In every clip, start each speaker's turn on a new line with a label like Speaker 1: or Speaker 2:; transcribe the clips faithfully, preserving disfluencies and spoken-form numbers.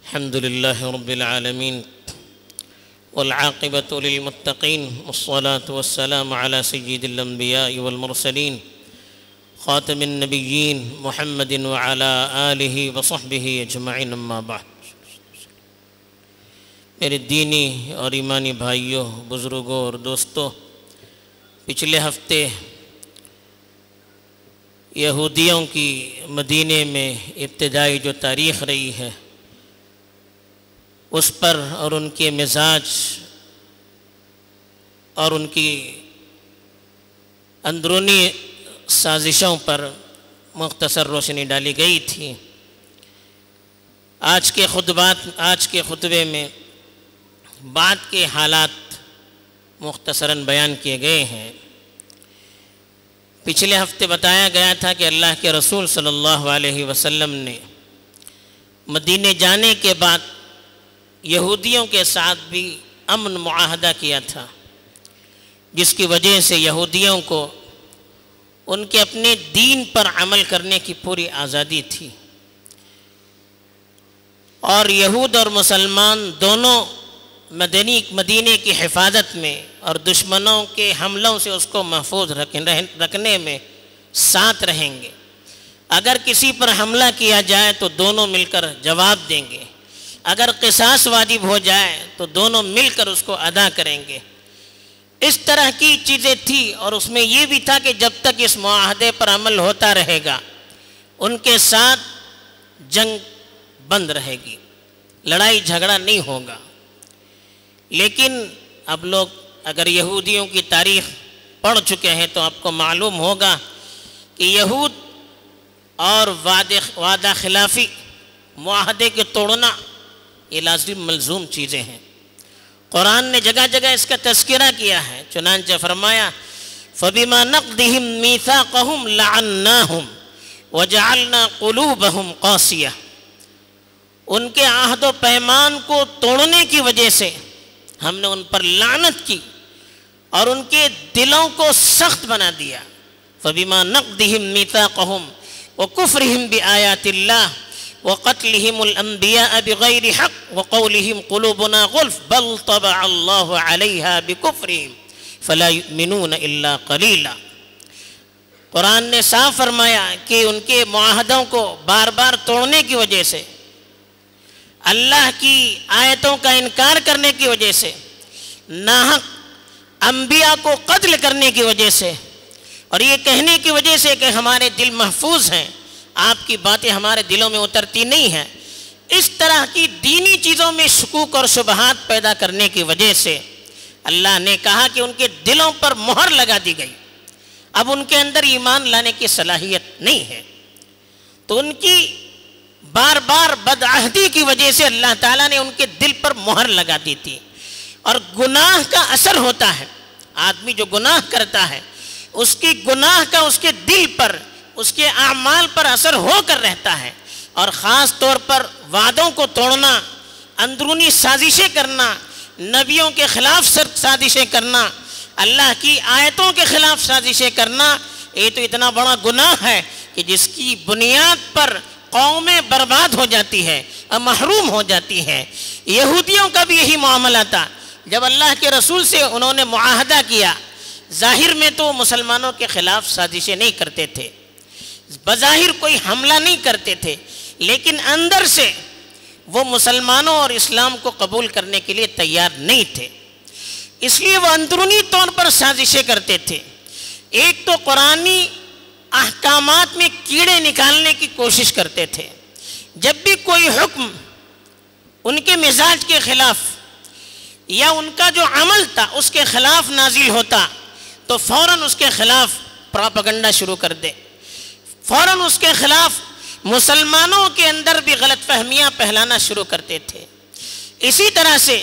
Speaker 1: الحمد لله رب العالمين والعاقبة للمتقين والصلاة والسلام على سيد الأنبياء والمرسلين خاتم النبيين محمد وعلى آله وصحبه أجمعين اما بعد۔ میرے دینی اور ایمانی بھائیوں، بزرگوں اور دوستوں، پچھلے ہفتے یہودیوں کی مدینے میں ابتدائی جو تاریخ رہی ہے اس پر اور ان کے مزاج اور ان کی اندرونی سازشوں پر مختصر روشنی ڈالی گئی تھی۔ آج کے خطبات آج کے خطبے میں بعد کے حالات مختصراً بیان کیے گئے ہیں۔ پچھلے ہفتے بتایا گیا تھا کہ اللہ کے رسول صلی اللہ علیہ وسلم نے مدینے جانے کے بعد یہودیوں کے ساتھ بھی امن معاہدہ کیا تھا، جس کی وجہ سے یہودیوں کو ان کے اپنے دین پر عمل کرنے کی پوری آزادی تھی، اور یہود اور مسلمان دونوں مدنی مدینے کی حفاظت میں اور دشمنوں کے حملوں سے اس کو محفوظ رکھنے میں ساتھ رہیں گے۔ اگر کسی پر حملہ کیا جائے تو دونوں مل کر جواب دیں گے، اگر قصاص واجب ہو جائے تو دونوں مل کر اس کو ادا کریں گے۔ اس طرح کی چیزیں تھی، اور اس میں یہ بھی تھا کہ جب تک اس معاہدے پر عمل ہوتا رہے گا ان کے ساتھ جنگ بند رہے گی، لڑائی جھگڑا نہیں ہوگا۔ لیکن اب لوگ اگر یہودیوں کی تاریخ پڑھ چکے ہیں تو آپ کو معلوم ہوگا کہ یہود اور وعدہ خلافی، معاہدے کے توڑنا، یہ لازم ملزوم چیزیں ہیں۔ قرآن نے جگہ جگہ اس کا تذکرہ کیا ہے، چنانچہ فرمایا فَبِمَا نَقْضِهِمْ مِيثَاقَهُمْ لَعَنَّاهُمْ وَجَعَلْنَا قُلُوبَهُمْ قَاسِيَةً، ان کے عہد و پیمان کو توڑنے کی وجہ سے ہم نے ان پر لعنت کی اور ان کے دلوں کو سخت بنا دیا۔ فَبِمَا نَقْضِهِمْ مِيثَاقَهُمْ وَكُفْرِهِمْ بِآيَاتِ اللَّهِ وَقَتْلِهِمُ الْأَنْبِيَاءَ بِغَيْرِ حَقٍّ وَقَوْلِهِمْ قُلُوبُنَا غُلْفٌ بَلْ طَبَعَ اللَّهُ عَلَيْهَا بِكُفْرِهِمْ فَلَا يُؤْمِنُونَ إِلَّا قَلِيلًا۔ قرآن نے صاف فرمایا کہ ان کے معاہدوں کو بار بار توڑنے کی وجہ سے، اللہ کی آیتوں کا انکار کرنے کی وجہ سے، ناحق انبیاء کو قتل کرنے کی وجہ سے، اور یہ کہنے کی وجہ سے کہ ہمارے دل محفوظ ہیں، آپ کی باتیں ہمارے دلوں میں اترتی نہیں ہیں، اس طرح کی دینی چیزوں میں شکوک اور شبہات پیدا کرنے کی وجہ سے اللہ نے کہا کہ ان کے دلوں پر مہر لگا دی گئی، اب ان کے اندر ایمان لانے کی صلاحیت نہیں ہے۔ تو ان کی بار بار بدعہدی کی وجہ سے اللہ تعالیٰ نے ان کے دل پر مہر لگا دی تھی، اور گناہ کا اثر ہوتا ہے، آدمی جو گناہ کرتا ہے اس کی گناہ کا اس کے دل پر، اس کے اعمال پر اثر ہو کر رہتا ہے، اور خاص طور پر وعدوں کو توڑنا، اندرونی سازشیں کرنا، نبیوں کے خلاف سازشیں کرنا، اللہ کی آیتوں کے خلاف سازشیں کرنا، یہ تو اتنا بڑا گناہ ہے کہ جس کی بنیاد پر قومیں برباد ہو جاتی ہے اور محروم ہو جاتی ہے۔ یہودیوں کا بھی یہی معاملہ تھا، جب اللہ کے رسول سے انہوں نے معاہدہ کیا، ظاہر میں تو مسلمانوں کے خلاف سازشیں نہیں کرتے تھے، بظاہر کوئی حملہ نہیں کرتے تھے، لیکن اندر سے وہ مسلمانوں اور اسلام کو قبول کرنے کے لیے تیار نہیں تھے، اس لیے وہ اندرونی طور پر سازشیں کرتے تھے۔ ایک تو قرآنی احکامات میں کیڑے نکالنے کی کوشش کرتے تھے، جب بھی کوئی حکم ان کے مزاج کے خلاف یا ان کا جو عمل تھا اس کے خلاف نازل ہوتا تو فوراً اس کے خلاف پراپیگنڈا شروع کر دے، فوراً اس کے خلاف مسلمانوں کے اندر بھی غلط فہمیاں پھیلانا شروع کرتے تھے۔ اسی طرح سے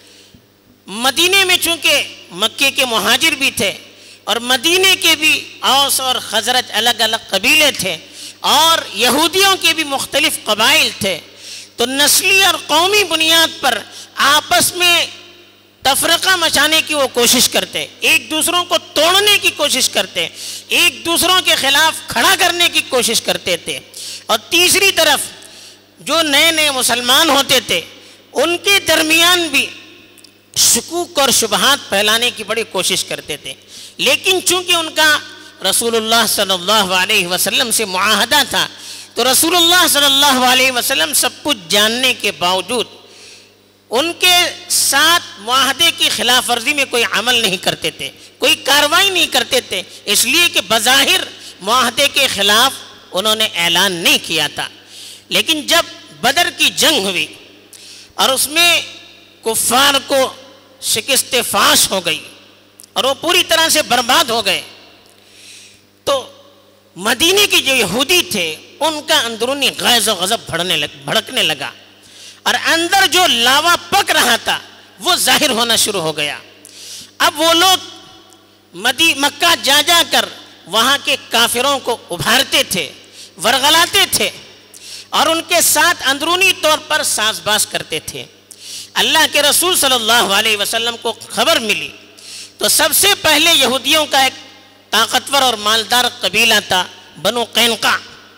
Speaker 1: مدینے میں چونکہ مکے کے مہاجر بھی تھے اور مدینے کے بھی اوس اور خزرج الگ الگ قبیلے تھے، اور یہودیوں کے بھی مختلف قبائل تھے، تو نسلی اور قومی بنیاد پر آپس میں تفرقہ مچانے کی وہ کوشش کرتے، ایک دوسروں کو توڑنے کی کوشش کرتے، ایک دوسروں کے خلاف کھڑا کرنے کی کوشش کرتے تھے۔ اور تیسری طرف جو نئے نئے مسلمان ہوتے تھے ان کے درمیان بھی شکوک اور شبہات پھیلانے کی بڑی کوشش کرتے تھے، لیکن چونکہ ان کا رسول اللہ صلی اللہ علیہ وسلم سے معاہدہ تھا تو رسول اللہ صلی اللہ علیہ وسلم سب کچھ جاننے کے باوجود ان کے ساتھ معاہدے کی خلاف ورزی میں کوئی عمل نہیں کرتے تھے، کوئی کارروائی نہیں کرتے تھے، اس لیے کہ بظاہر معاہدے کے خلاف انہوں نے اعلان نہیں کیا تھا۔ لیکن جب بدر کی جنگ ہوئی اور اس میں کفار کو شکست فاش ہو گئی اور وہ پوری طرح سے برباد ہو گئے، تو مدینے کے جو یہودی تھے ان کا اندرونی غیظ و غضب بھڑنے لگ بھڑکنے لگا، اور اندر جو لاوا پک رہا تھا وہ ظاہر ہونا شروع ہو گیا۔ اب وہ لوگ مدی مکہ جا جا کر وہاں کے کافروں کو ابھارتے تھے، ورغلاتے تھے، اور ان کے ساتھ اندرونی طور پر ساز باز کرتے تھے۔ اللہ کے رسول صلی اللہ علیہ وسلم کو خبر ملی تو سب سے پہلے یہودیوں کا ایک طاقتور اور مالدار قبیلہ تھا بنو قینقاع،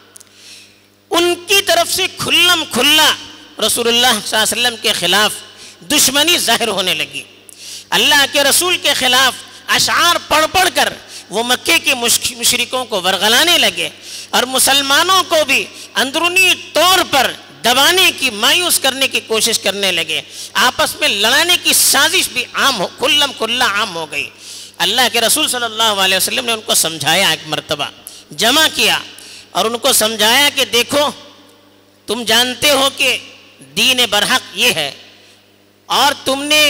Speaker 1: ان کی طرف سے کھلم کھلا رسول اللہ صلی اللہ علیہ وسلم کے خلاف دشمنی ظاہر ہونے لگی۔ اللہ کے رسول کے خلاف اشعار پڑھ پڑھ کر وہ مکے کے مشرکوں کو ورغلانے لگے، اور مسلمانوں کو بھی اندرونی طور پر دبانے کی، مایوس کرنے کی کوشش کرنے لگے، آپس میں لڑانے کی سازش بھی عام ہو کھلم کھلا عام ہو گئی۔ اللہ کے رسول صلی اللہ علیہ وسلم نے ان کو سمجھایا، ایک مرتبہ جمع کیا اور ان کو سمجھایا کہ دیکھو تم جانتے ہو کہ دین برحق یہ ہے، اور تم نے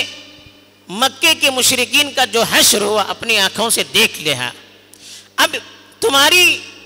Speaker 1: مکے کے مشرکین کا جو حشر ہوا اپنی آنکھوں سے دیکھ لیا، اب تمہاری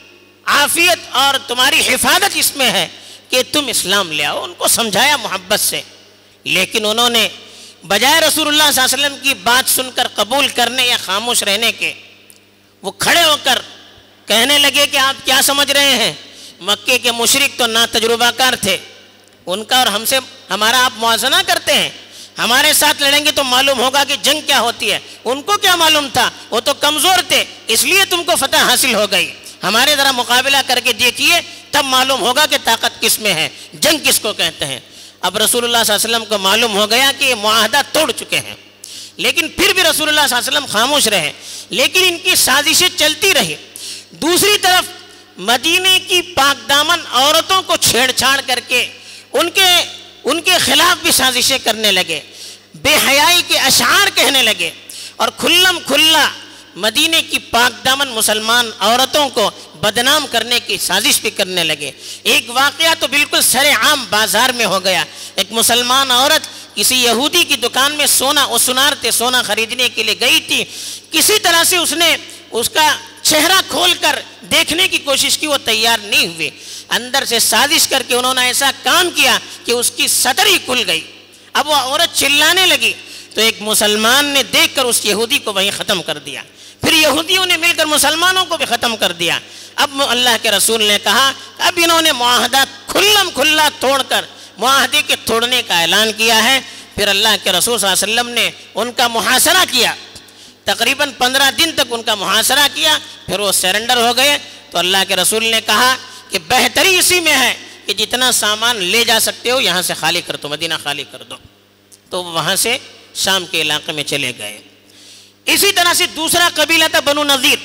Speaker 1: عافیت اور تمہاری حفاظت اس میں ہے کہ تم اسلام لے آؤ۔ ان کو سمجھایا محبت سے، لیکن انہوں نے بجائے رسول اللہ صلی اللہ علیہ وسلم کی بات سن کر قبول کرنے یا خاموش رہنے کے، وہ کھڑے ہو کر کہنے لگے کہ آپ کیا سمجھ رہے ہیں، مکے کے مشرک تو نا تجربہ کار تھے، ان کا اور ہم سے ہمارا آپ موازنہ کرتے ہیں، ہمارے ساتھ لڑیں گے تو معلوم ہوگا کہ جنگ کیا ہوتی ہے۔ ان کو کیا معلوم تھا، وہ تو کمزور تھے، اس لیے تم کو فتح حاصل ہو گئی، ہمارے ذرا مقابلہ کر کے دیکھیے تب معلوم ہوگا کہ طاقت کس میں ہے، جنگ کس کو کہتے ہیں۔ اب رسول اللہ صلی اللہ علیہ وسلم کو معلوم ہو گیا کہ یہ معاہدہ توڑ چکے ہیں، لیکن پھر بھی رسول اللہ صلی اللہ علیہ وسلم خاموش رہے، لیکن ان کی سازشیں چلتی رہی۔ دوسری طرف مدینے کی پاک دامن عورتوں کو چھیڑ چھاڑ کر کے ان کے ان کے خلاف بھی سازشیں کرنے لگے، بے حیائی کے اشعار کہنے لگے، اور کھلم کھلا مدینے کی پاک دامن مسلمان عورتوں کو بدنام کرنے کی سازش بھی کرنے لگے۔ ایک واقعہ تو بالکل سر عام بازار میں ہو گیا، ایک مسلمان عورت کسی یہودی کی دکان میں سونا وہ سنار تھے سونا خریدنے کے لیے گئی تھی، کسی طرح سے اس نے اس کا چہرہ کھول کر دیکھنے کی کوشش کی، وہ تیار نہیں ہوئے، اندر سے سازش کر کے انہوں نے ایسا کام کیا کہ اس کی سطر ہی کھل گئی۔ اب وہ عورت چلانے لگی تو ایک مسلمان نے دیکھ کر اس یہودی کو وہیں ختم کر دیا، پھر یہودیوں نے مل کر مسلمانوں کو بھی ختم کر دیا۔ اب اللہ کے رسول نے کہا اب انہوں نے معاہدہ کھلم کھلا توڑ کر معاہدے کے توڑنے کا اعلان کیا ہے۔ پھر اللہ کے رسول صلی اللہ علیہ وسلم نے ان کا محاصرہ کیا، تقریباً پندرہ دن تک ان کا محاصرہ کیا، پھر وہ سرنڈر ہو گئے۔ تو اللہ کے رسول نے کہا کہ بہتری اسی میں ہے کہ جتنا سامان لے جا سکتے ہو یہاں سے خالی کر دو، مدینہ خالی کر دو۔ تو وہاں سے شام کے علاقے میں چلے گئے۔ اسی طرح سے دوسرا قبیلہ تھا بنو نذیر۔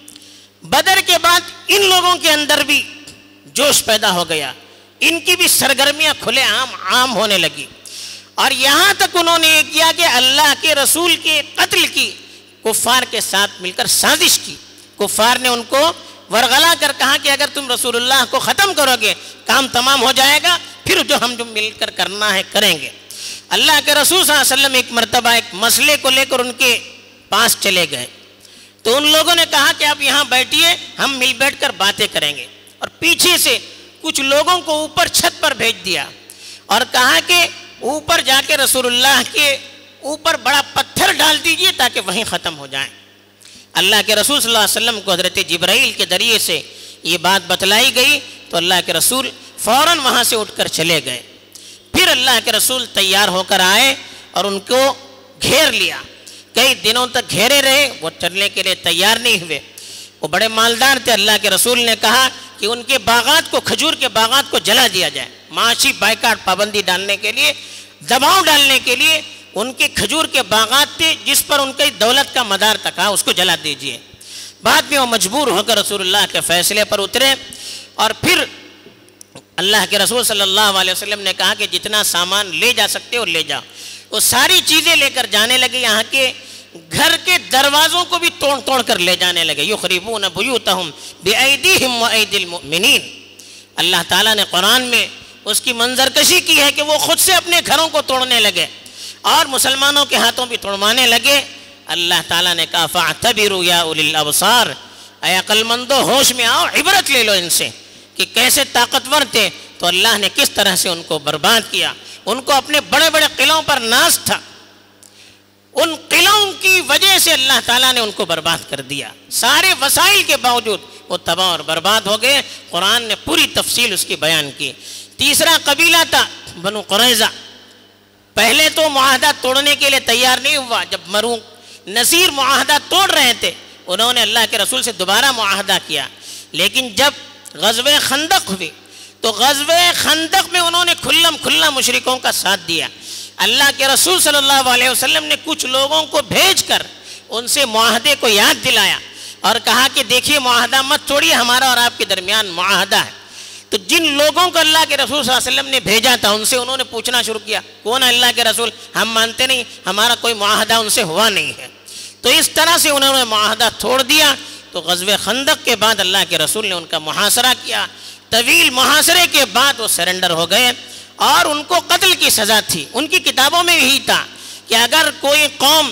Speaker 1: بدر کے بعد ان لوگوں کے اندر بھی جوش پیدا ہو گیا، ان کی بھی سرگرمیاں کھلے عام عام ہونے لگی، اور یہاں تک انہوں نے یہ کیا کہ اللہ کے رسول کے قتل کی کفار کے ساتھ مل کر سازش کی۔ کفار نے ان کو ورغلا کر کہا کہ اگر تم رسول اللہ کو ختم کرو گے کام تمام ہو جائے گا، پھر جو ہم جو مل کر کرنا ہے کریں گے۔ اللہ کے رسول صلی اللہ علیہ وسلم ایک مرتبہ ایک مسئلے کو لے کر ان کے پاس چلے گئے، تو ان لوگوں نے کہا کہ آپ یہاں بیٹھیے، ہم مل بیٹھ کر باتیں کریں گے، اور پیچھے سے کچھ لوگوں کو اوپر چھت پر بھیج دیا اور کہا کہ اوپر جا کے رسول اللہ کے اوپر بڑا پتھر ڈال دیجئے تاکہ وہیں ختم ہو جائیں۔ اللہ کے رسول صلی اللہ علیہ وسلم کو حضرت جبرائیل کے ذریعے سے یہ بات بتلائی گئی، تو اللہ کے رسول فوراً وہاں سے اٹھ کر چلے گئے۔ پھر اللہ کے رسول تیار ہو کر آئے اور ان کو گھیر لیا، کئی دنوں تک گھیرے رہے، وہ چلنے کے لیے تیار نہیں ہوئے۔ وہ بڑے مالدار تھے، اللہ کے رسول نے کہا کہ ان کے باغات کو، کھجور کے باغات کو جلا دیا جائے، معاشی بائیکاٹ پابندی ڈالنے کے لیے، دباؤ ڈالنے کے لیے ان کے کھجور کے باغات تھے جس پر ان کی دولت کا مدار تھا، اس کو جلا دیجئے۔ بعد میں وہ مجبور ہو کر رسول اللہ کے فیصلے پر اترے اور پھر اللہ کے رسول صلی اللہ علیہ وسلم نے کہا کہ جتنا سامان لے جا سکتے ہو لے جاؤ۔ وہ ساری چیزیں لے کر جانے لگے، یہاں کے گھر کے دروازوں کو بھی توڑ توڑ کر لے جانے لگے۔ یخربون بیوتہم بأیدیہم وأیدی المؤمنین۔ اللہ تعالیٰ نے قرآن میں اس کی منظر کشی کی ہے کہ وہ خود سے اپنے گھروں کو توڑنے لگے اور مسلمانوں کے ہاتھوں بھی توڑوانے لگے۔ اللہ تعالیٰ نے کہا فاعتبروا یا اولی الابصار، اے عقل مندو ہوش میں آؤ، عبرت لے لو ان سے کہ کیسے طاقتور تھے، تو اللہ نے کس طرح سے ان کو برباد کیا۔ ان کو اپنے بڑے بڑے قلعوں پر ناز تھا، ان قلعوں کی وجہ سے اللہ تعالیٰ نے ان کو برباد کر دیا، سارے وسائل کے باوجود وہ تباہ اور برباد ہو گئے۔ قرآن نے پوری تفصیل اس کی بیان کی۔ تیسرا قبیلہ تھا بنو قریظہ، پہلے تو معاہدہ توڑنے کے لیے تیار نہیں ہوا، جب مرو نذیر معاہدہ توڑ رہے تھے انہوں نے اللہ کے رسول سے دوبارہ معاہدہ کیا، لیکن جب غزوہ خندق ہوئی تو غزوہ خندق میں انہوں نے کھلم کھلا مشرکوں کا ساتھ دیا۔ اللہ کے رسول صلی اللہ علیہ وسلم نے کچھ لوگوں کو بھیج کر ان سے معاہدے کو یاد دلایا اور کہا کہ دیکھیے معاہدہ مت توڑیے، ہمارا اور آپ کے درمیان معاہدہ ہے۔ تو جن لوگوں کو اللہ کے رسول صلی اللہ علیہ وسلم نے بھیجا تھا ان سے انہوں نے پوچھنا شروع کیا، کون ہے اللہ کے رسول؟ ہم مانتے نہیں، ہمارا کوئی معاہدہ ان سے ہوا نہیں ہے۔ تو اس طرح سے انہوں نے معاہدہ توڑ دیا۔ تو غزوہ خندق کے بعد اللہ کے رسول نے ان کا محاصرہ کیا، طویل محاصرے کے بعد وہ سرنڈر ہو گئے اور ان کو قتل کی سزا تھی۔ ان کی کتابوں میں یہی تھا کہ اگر کوئی قوم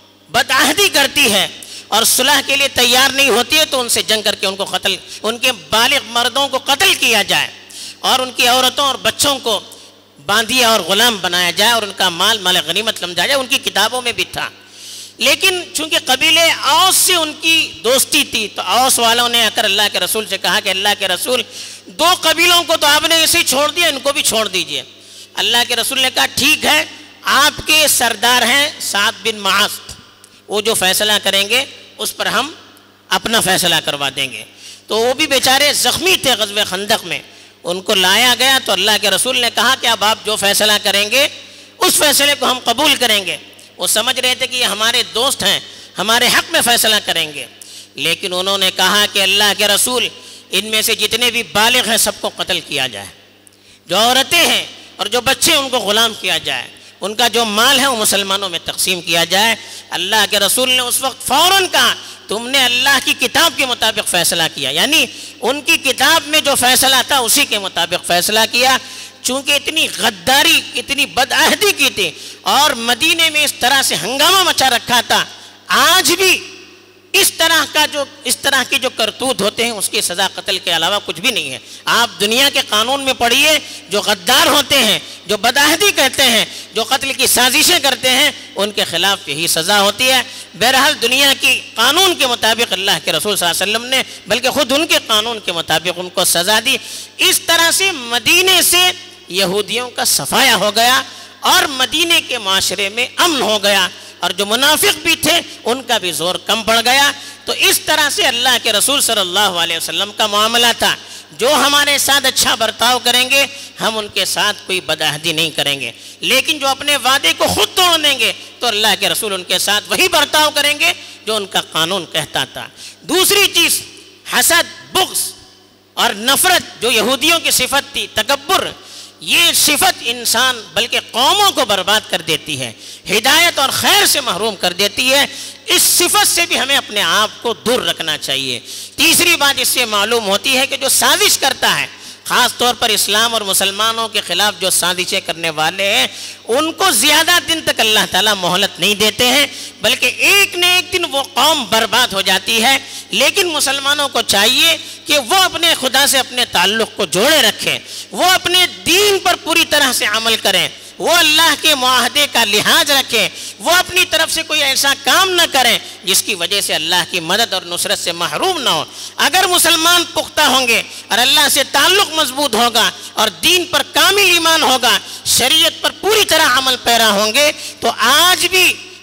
Speaker 1: بدعہدی کرتی ہے اور صلح کے لیے تیار نہیں ہوتی ہے تو ان سے جنگ کر کے ان کو قتل، ان کے بالغ مردوں کو قتل کیا جائے اور ان کی عورتوں اور بچوں کو باندھیا اور غلام بنایا جائے اور ان کا مال مال غنیمت سمجھا جائے، ان کی کتابوں میں بھی تھا۔ لیکن چونکہ قبیلے اوس سے ان کی دوستی تھی تو اوس والوں نے آ کر اللہ کے رسول سے کہا کہ اللہ کے رسول دو قبیلوں کو تو آپ نے اسے چھوڑ دیا، ان کو بھی چھوڑ دیجئے۔ اللہ کے رسول نے کہا ٹھیک ہے، آپ کے سردار ہیں سعد بن معاذ، وہ جو فیصلہ کریں گے اس پر ہم اپنا فیصلہ کروا دیں گے۔ تو وہ بھی بیچارے زخمی تھے غزوہ خندق میں، ان کو لایا گیا تو اللہ کے رسول نے کہا کہ اب آپ جو فیصلہ کریں گے اس فیصلے کو ہم قبول کریں گے۔ وہ سمجھ رہے تھے کہ یہ ہمارے دوست ہیں، ہمارے حق میں فیصلہ کریں گے، لیکن انہوں نے کہا کہ اللہ کے رسول ان میں سے جتنے بھی بالغ ہیں سب کو قتل کیا جائے، جو عورتیں ہیں اور جو بچے ان کو غلام کیا جائے، ان کا جو مال ہے وہ مسلمانوں میں تقسیم کیا جائے۔ اللہ کے رسول نے اس وقت فوراً کہا تم نے اللہ کی کتاب کے مطابق فیصلہ کیا، یعنی ان کی کتاب میں جو فیصلہ تھا اسی کے مطابق فیصلہ کیا۔ چونکہ اتنی غداری، اتنی بدعہدی کی تھی اور مدینے میں اس طرح سے ہنگامہ مچا رکھا تھا، آج بھی اس طرح کا جو اس طرح کے جو کرتوت ہوتے ہیں اس کی سزا قتل کے علاوہ کچھ بھی نہیں ہے۔ آپ دنیا کے قانون میں پڑھیے، جو غدار ہوتے ہیں، جو بدعہدی کہتے ہیں، جو قتل کی سازشیں کرتے ہیں، ان کے خلاف یہی سزا ہوتی ہے۔ بہرحال دنیا کی قانون کے مطابق اللہ کے رسول صلی اللہ علیہ وسلم نے بلکہ خود ان کے قانون کے مطابق ان کو سزا دی۔ اس طرح سے مدینے سے یہودیوں کا صفایا ہو گیا اور مدینے کے معاشرے میں امن ہو گیا، اور جو منافق بھی تھے ان کا بھی زور کم پڑ گیا۔ تو اس طرح سے اللہ کے رسول صلی اللہ علیہ وسلم کا معاملہ تھا، جو ہمارے ساتھ اچھا برتاؤ کریں گے ہم ان کے ساتھ کوئی بدعہدی نہیں کریں گے، لیکن جو اپنے وعدے کو خود توڑ دیں گے تو اللہ کے رسول ان کے ساتھ وہی برتاؤ کریں گے جو ان کا قانون کہتا تھا۔ دوسری چیز حسد، بغض اور نفرت جو یہودیوں کی صفت تھی، تکبر، یہ صفت انسان بلکہ قوموں کو برباد کر دیتی ہے، ہدایت اور خیر سے محروم کر دیتی ہے۔ اس صفت سے بھی ہمیں اپنے آپ کو دور رکھنا چاہیے۔ تیسری بات اس سے معلوم ہوتی ہے کہ جو سازش کرتا ہے، خاص طور پر اسلام اور مسلمانوں کے خلاف جو سازشیں کرنے والے ہیں، ان کو زیادہ دن تک اللہ تعالیٰ مہلت نہیں دیتے ہیں، بلکہ ایک نہ ایک دن وہ قوم برباد ہو جاتی ہے۔ لیکن مسلمانوں کو چاہیے کہ وہ اپنے خدا سے اپنے تعلق کو جوڑے رکھیں، وہ اپنے دین پر پوری طرح سے عمل کریں، وہ اللہ کے معاہدے کا لحاظ رکھیں، وہ اپنی طرف سے کوئی ایسا کام نہ کریں جس کی وجہ سے اللہ کی مدد اور نصرت سے محروم نہ ہو۔ اگر مسلمان پختہ ہوں گے اور اللہ سے تعلق مضبوط ہوگا اور دین پر کامل ایمان ہوگا، شریعت پر پوری طرح عمل پیرا ہوں گے، تو آج بھی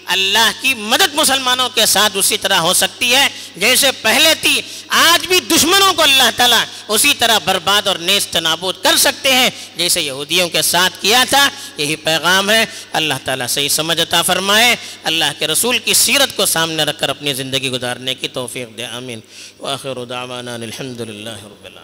Speaker 1: اللہ کی مدد مسلمانوں کے ساتھ اسی طرح ہو سکتی ہے جیسے پہلے تھی. آج بھی دشمنوں کو اللہ تعالیٰ اسی طرح برباد اور نیست نابود کر سکتے ہیں جیسے یہودیوں کے ساتھ کیا تھا. یہی پیغام ہے. اللہ تعالیٰ صحیح سمجھ عطا فرمائے. اللہ کے رسول کی سیرت کو سامنے رکھ کر اپنی زندگی گزارنے کی توفیق دے. آمین. وآخر دعوانا الحمدللہ رب العالمین.